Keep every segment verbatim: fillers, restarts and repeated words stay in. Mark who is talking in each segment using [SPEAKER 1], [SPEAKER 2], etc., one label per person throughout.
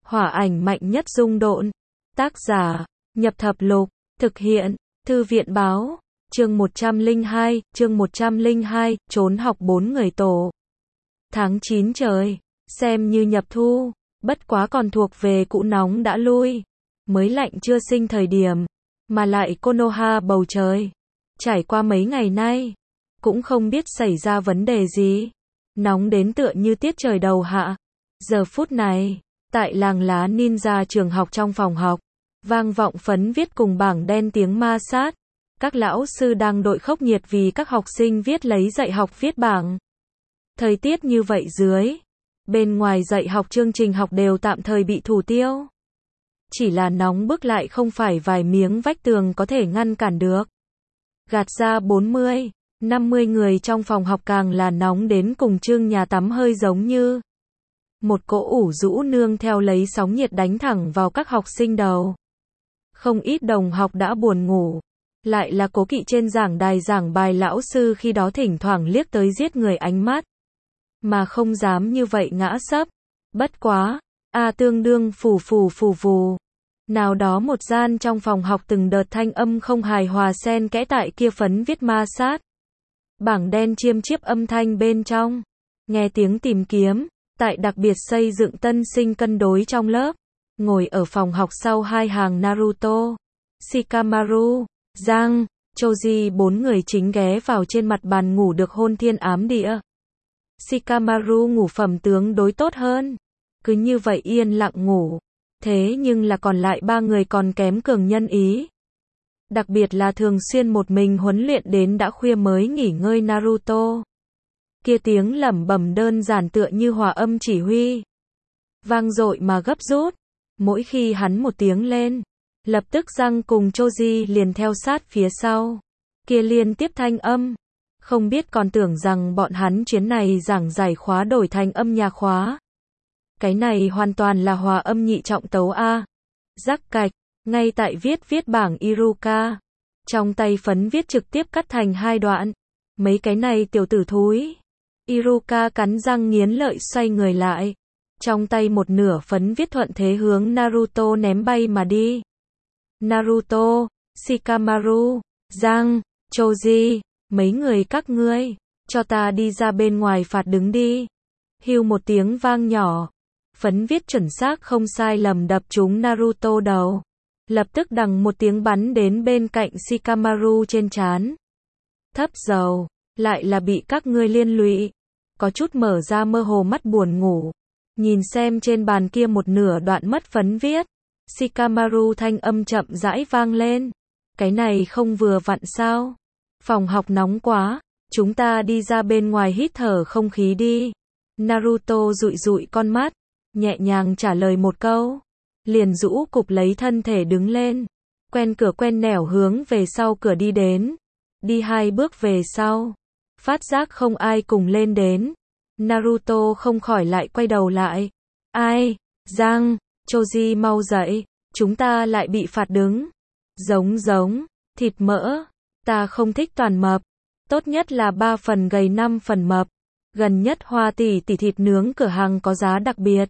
[SPEAKER 1] Hỏa ảnh mạnh nhất dung độn. Tác giả, Nhập Thập Lục. Thực hiện, Thư viện báo. Chương một trăm lẻ hai, chương một trăm lẻ hai, trốn học bốn người tổ. Tháng chín trời, xem như nhập thu, bất quá còn thuộc về cũ nóng đã lui. Mới lạnh chưa sinh thời điểm, mà lại Konoha bầu trời. Trải qua mấy ngày nay, cũng không biết xảy ra vấn đề gì. Nóng đến tựa như tiết trời đầu hạ. Giờ phút này, tại làng lá ninja trường học trong phòng học, vang vọng phấn viết cùng bảng đen tiếng ma sát. Các lão sư đang đội khốc nhiệt vì các học sinh viết lấy dạy học viết bảng. Thời tiết như vậy dưới, bên ngoài dạy học chương trình học đều tạm thời bị thủ tiêu. Chỉ là nóng bức lại không phải vài miếng vách tường có thể ngăn cản được. Gạt ra bốn mươi, năm mươi người trong phòng học càng là nóng đến cùng trương nhà tắm hơi giống như một cỗ ủ rũ nương theo lấy sóng nhiệt đánh thẳng vào các học sinh đầu. Không ít đồng học đã buồn ngủ. Lại là cố kỵ trên giảng đài giảng bài lão sư khi đó thỉnh thoảng liếc tới giết người ánh mắt. Mà không dám như vậy ngã sấp. Bất quá, a tương đương phù phù phù phù. Nào đó một gian trong phòng học từng đợt thanh âm không hài hòa xen kẽ tại kia phấn viết ma sát. Bảng đen chiêm chiếp âm thanh bên trong. Nghe tiếng tìm kiếm, tại đặc biệt xây dựng tân sinh cân đối trong lớp. Ngồi ở phòng học sau hai hàng Naruto, Shikamaru, Giang, Choji bốn người chính ghé vào trên mặt bàn ngủ được hôn thiên ám địa. Shikamaru ngủ phẩm tướng đối tốt hơn. Cứ như vậy yên lặng ngủ. Thế nhưng là còn lại ba người còn kém cường nhân ý. Đặc biệt là thường xuyên một mình huấn luyện đến đã khuya mới nghỉ ngơi Naruto. Kia tiếng lẩm bẩm đơn giản tựa như hòa âm chỉ huy. Vang dội mà gấp rút. Mỗi khi hắn một tiếng lên, lập tức Giang cùng Choji liền theo sát phía sau. Kia liên tiếp thanh âm. Không biết còn tưởng rằng bọn hắn chuyến này giảng giải khóa đổi thành âm nhạc khóa. Cái này hoàn toàn là hòa âm nhị trọng tấu A. Rắc cạch, ngay tại viết viết bảng Iruka. Trong tay phấn viết trực tiếp cắt thành hai đoạn. Mấy cái này tiểu tử thúi. Iruka cắn răng nghiến lợi xoay người lại. Trong tay một nửa phấn viết thuận thế hướng Naruto ném bay mà đi. Naruto, Shikamaru, Giang, Choji, mấy người các ngươi, cho ta đi ra bên ngoài phạt đứng đi. Hưu một tiếng vang nhỏ. Phấn viết chuẩn xác không sai lầm đập trúng Naruto đầu. Lập tức đằng một tiếng bắn đến bên cạnh Shikamaru trên trán. Thấp dầu, lại là bị các ngươi liên lụy. Có chút mở ra mơ hồ mắt buồn ngủ. Nhìn xem trên bàn kia một nửa đoạn mất phấn viết. Shikamaru thanh âm chậm rãi vang lên. Cái này không vừa vặn sao? Phòng học nóng quá. Chúng ta đi ra bên ngoài hít thở không khí đi. Naruto dụi dụi con mắt. Nhẹ nhàng trả lời một câu. Liền rũ cụp lấy thân thể đứng lên. Quen cửa quen nẻo hướng về sau cửa đi đến. Đi hai bước về sau. Phát giác không ai cùng lên đến. Naruto không khỏi lại quay đầu lại. Ai? Giang, Choji mau dậy. Chúng ta lại bị phạt đứng. Giống giống, thịt mỡ. Ta không thích toàn mập. Tốt nhất là ba phần gầy năm phần mập. Gần nhất Hoa tỷ tỷ thịt nướng cửa hàng có giá đặc biệt.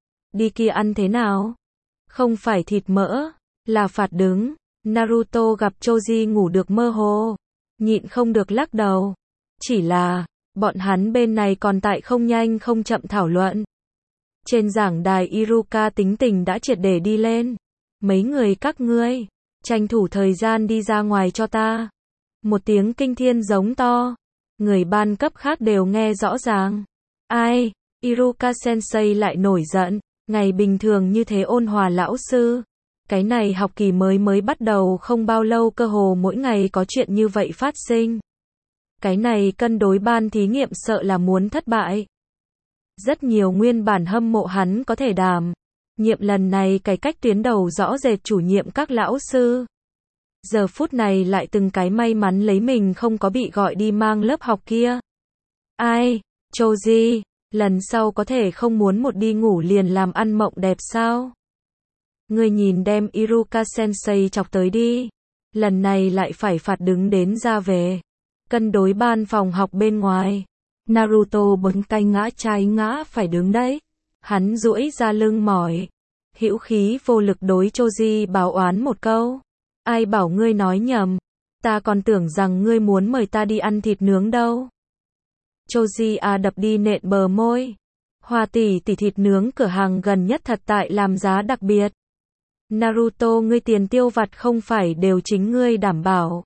[SPEAKER 1] Đi kia ăn thế nào? Không phải thịt mỡ, là phạt đứng. Naruto gặp Choji ngủ được mơ hồ. Nhịn không được lắc đầu. Chỉ là, bọn hắn bên này còn tại không nhanh không chậm thảo luận. Trên giảng đài Iruka tính tình đã triệt để đi lên. Mấy người các ngươi, tranh thủ thời gian đi ra ngoài cho ta. Một tiếng kinh thiên giống to. Người ban cấp khác đều nghe rõ ràng. Ai? Iruka sensei lại nổi giận. Ngày bình thường như thế ôn hòa lão sư. Cái này học kỳ mới mới bắt đầu không bao lâu cơ hồ mỗi ngày có chuyện như vậy phát sinh. Cái này cân đối ban thí nghiệm sợ là muốn thất bại. Rất nhiều nguyên bản hâm mộ hắn có thể đảm nhiệm lần này cải cách tuyến đầu rõ rệt chủ nhiệm các lão sư. Giờ phút này lại từng cái may mắn lấy mình không có bị gọi đi mang lớp học kia. Ai? Choji, lần sau có thể không muốn một đi ngủ liền làm ăn mộng đẹp sao? Ngươi nhìn đem Iruka sensei chọc tới đi. Lần này lại phải phạt đứng đến ra về. Cân đối ban phòng học bên ngoài. Naruto bấn tay ngã trái ngã phải đứng đấy. Hắn duỗi ra lưng mỏi. hữu khí vô lực đối Choji báo oán một câu. Ai bảo ngươi nói nhầm, ta còn tưởng rằng ngươi muốn mời ta đi ăn thịt nướng đâu. Choji à đập đi nện bờ môi. Hoa tỷ tỷ thịt nướng cửa hàng gần nhất thật tại làm giá đặc biệt. Naruto ngươi tiền tiêu vặt không phải đều chính ngươi đảm bảo.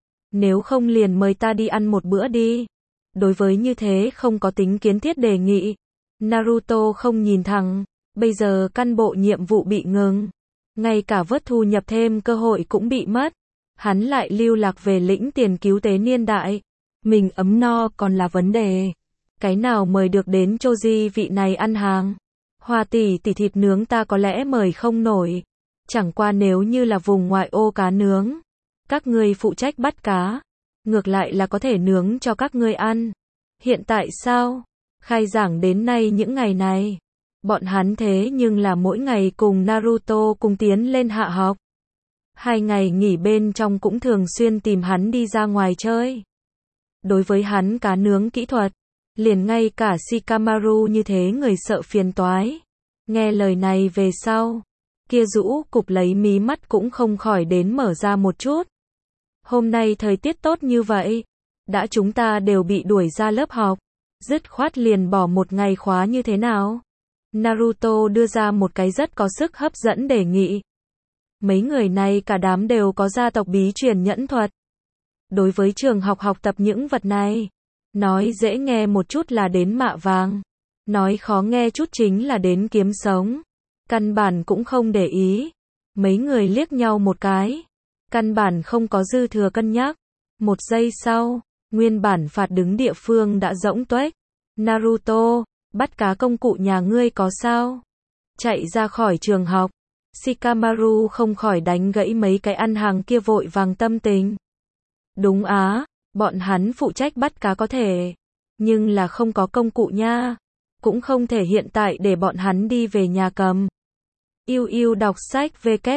[SPEAKER 1] Nếu không liền mời ta đi ăn một bữa đi. Đối với như thế không có tính kiến thiết đề nghị. Naruto không nhìn thẳng. Bây giờ căn bộ nhiệm vụ bị ngừng. Ngay cả vớt thu nhập thêm cơ hội cũng bị mất. Hắn lại lưu lạc về lĩnh tiền cứu tế niên đại. Mình ấm no còn là vấn đề. Cái nào mời được đến Choji vị này ăn hàng. Hoa tỷ tỷ thịt nướng ta có lẽ mời không nổi. Chẳng qua nếu như là vùng ngoại ô cá nướng. Các ngươi phụ trách bắt cá. Ngược lại là có thể nướng cho các ngươi ăn. Hiện tại sao? Khai giảng đến nay những ngày này. Bọn hắn thế nhưng là mỗi ngày cùng Naruto cùng tiến lên hạ học. Hai ngày nghỉ bên trong cũng thường xuyên tìm hắn đi ra ngoài chơi. Đối với hắn cá nướng kỹ thuật, liền ngay cả Shikamaru như thế người sợ phiền toái. Nghe lời này về sau, kia rũ cục lấy mí mắt cũng không khỏi đến mở ra một chút. Hôm nay thời tiết tốt như vậy, đã chúng ta đều bị đuổi ra lớp học, dứt khoát liền bỏ một ngày khóa như thế nào? Naruto đưa ra một cái rất có sức hấp dẫn đề nghị. Mấy người này cả đám đều có gia tộc bí truyền nhẫn thuật. Đối với trường học học tập những vật này, nói dễ nghe một chút là đến mạ vàng, nói khó nghe chút chính là đến kiếm sống. Căn bản cũng không để ý. Mấy người liếc nhau một cái, căn bản không có dư thừa cân nhắc. Một giây sau, nguyên bản phạt đứng địa phương đã rỗng tuếch. Naruto, bắt cá công cụ nhà ngươi có sao? Chạy ra khỏi trường học, Shikamaru không khỏi đánh gãy mấy cái ăn hàng kia vội vàng tâm tình. Đúng á, bọn hắn phụ trách bắt cá có thể, nhưng là không có công cụ nha, cũng không thể hiện tại để bọn hắn đi về nhà cầm. Yêu yêu đọc sách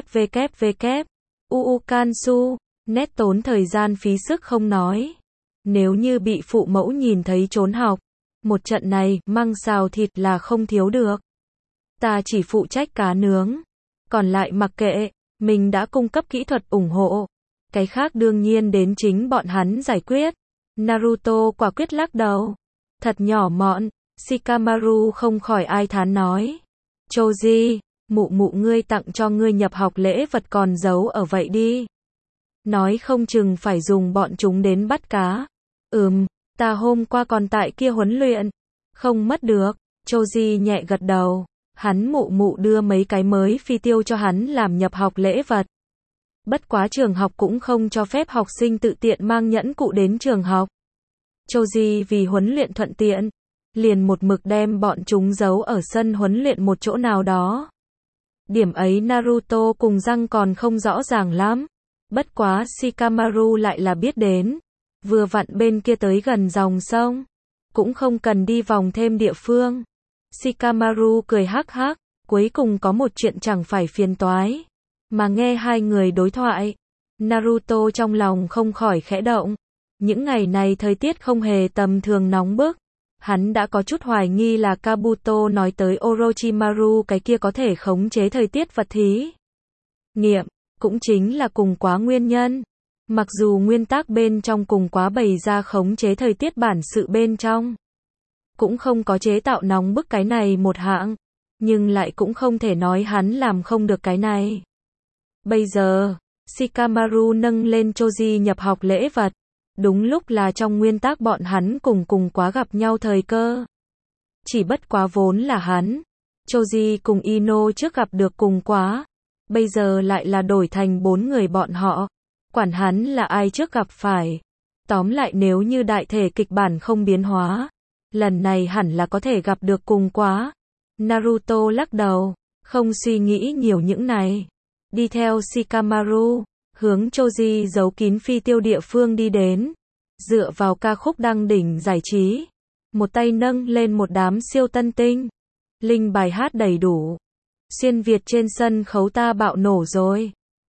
[SPEAKER 1] www. Uukansu, nét tốn thời gian phí sức không nói. Nếu như bị phụ mẫu nhìn thấy trốn học, một trận này măng xào thịt là không thiếu được. Ta chỉ phụ trách cá nướng, còn lại mặc kệ, mình đã cung cấp kỹ thuật ủng hộ. Cái khác đương nhiên đến chính bọn hắn giải quyết. Naruto quả quyết lắc đầu. Thật nhỏ mọn, Shikamaru không khỏi ai thán nói. Choji, mụ mụ ngươi tặng cho ngươi nhập học lễ vật còn giấu ở vậy đi. Nói không chừng phải dùng bọn chúng đến bắt cá. Ừm, ta hôm qua còn tại kia huấn luyện. Không mất được. Choji nhẹ gật đầu. Hắn mụ mụ đưa mấy cái mới phi tiêu cho hắn làm nhập học lễ vật. Bất quá trường học cũng không cho phép học sinh tự tiện mang nhẫn cụ đến trường học. Choji vì huấn luyện thuận tiện, liền một mực đem bọn chúng giấu ở sân huấn luyện một chỗ nào đó. Điểm ấy Naruto cùng răng còn không rõ ràng lắm. Bất quá Shikamaru lại là biết đến. Vừa vặn bên kia tới gần dòng sông, cũng không cần đi vòng thêm địa phương. Shikamaru cười hắc hắc, cuối cùng có một chuyện chẳng phải phiền toái. Mà nghe hai người đối thoại, Naruto trong lòng không khỏi khẽ động. Những ngày này thời tiết không hề tầm thường nóng bức. Hắn đã có chút hoài nghi là Kabuto nói tới Orochimaru cái kia có thể khống chế thời tiết vật thí nghiệm, cũng chính là cùng quá nguyên nhân. Mặc dù nguyên tắc bên trong cùng quá bày ra khống chế thời tiết bản sự bên trong, cũng không có chế tạo nóng bức cái này một hạng, nhưng lại cũng không thể nói hắn làm không được cái này. Bây giờ, Shikamaru nâng lên Choji nhập học lễ vật. Đúng lúc là trong nguyên tắc bọn hắn cùng cùng quá gặp nhau thời cơ. Chỉ bất quá vốn là hắn, Choji cùng Ino trước gặp được cùng quá. Bây giờ lại là đổi thành bốn người bọn họ. Quản hắn là ai trước gặp phải. Tóm lại nếu như đại thể kịch bản không biến hóa, lần này hẳn là có thể gặp được cùng quá. Naruto lắc đầu, không suy nghĩ nhiều những này. Đi theo Shikamaru, hướng Choji giấu kín phi tiêu địa phương đi đến. Dựa vào ca khúc đăng đỉnh giải trí, một tay nâng lên một đám siêu tân tinh. Linh bài hát đầy đủ. Xuyên Việt trên sân khấu ta bạo nổ rồi.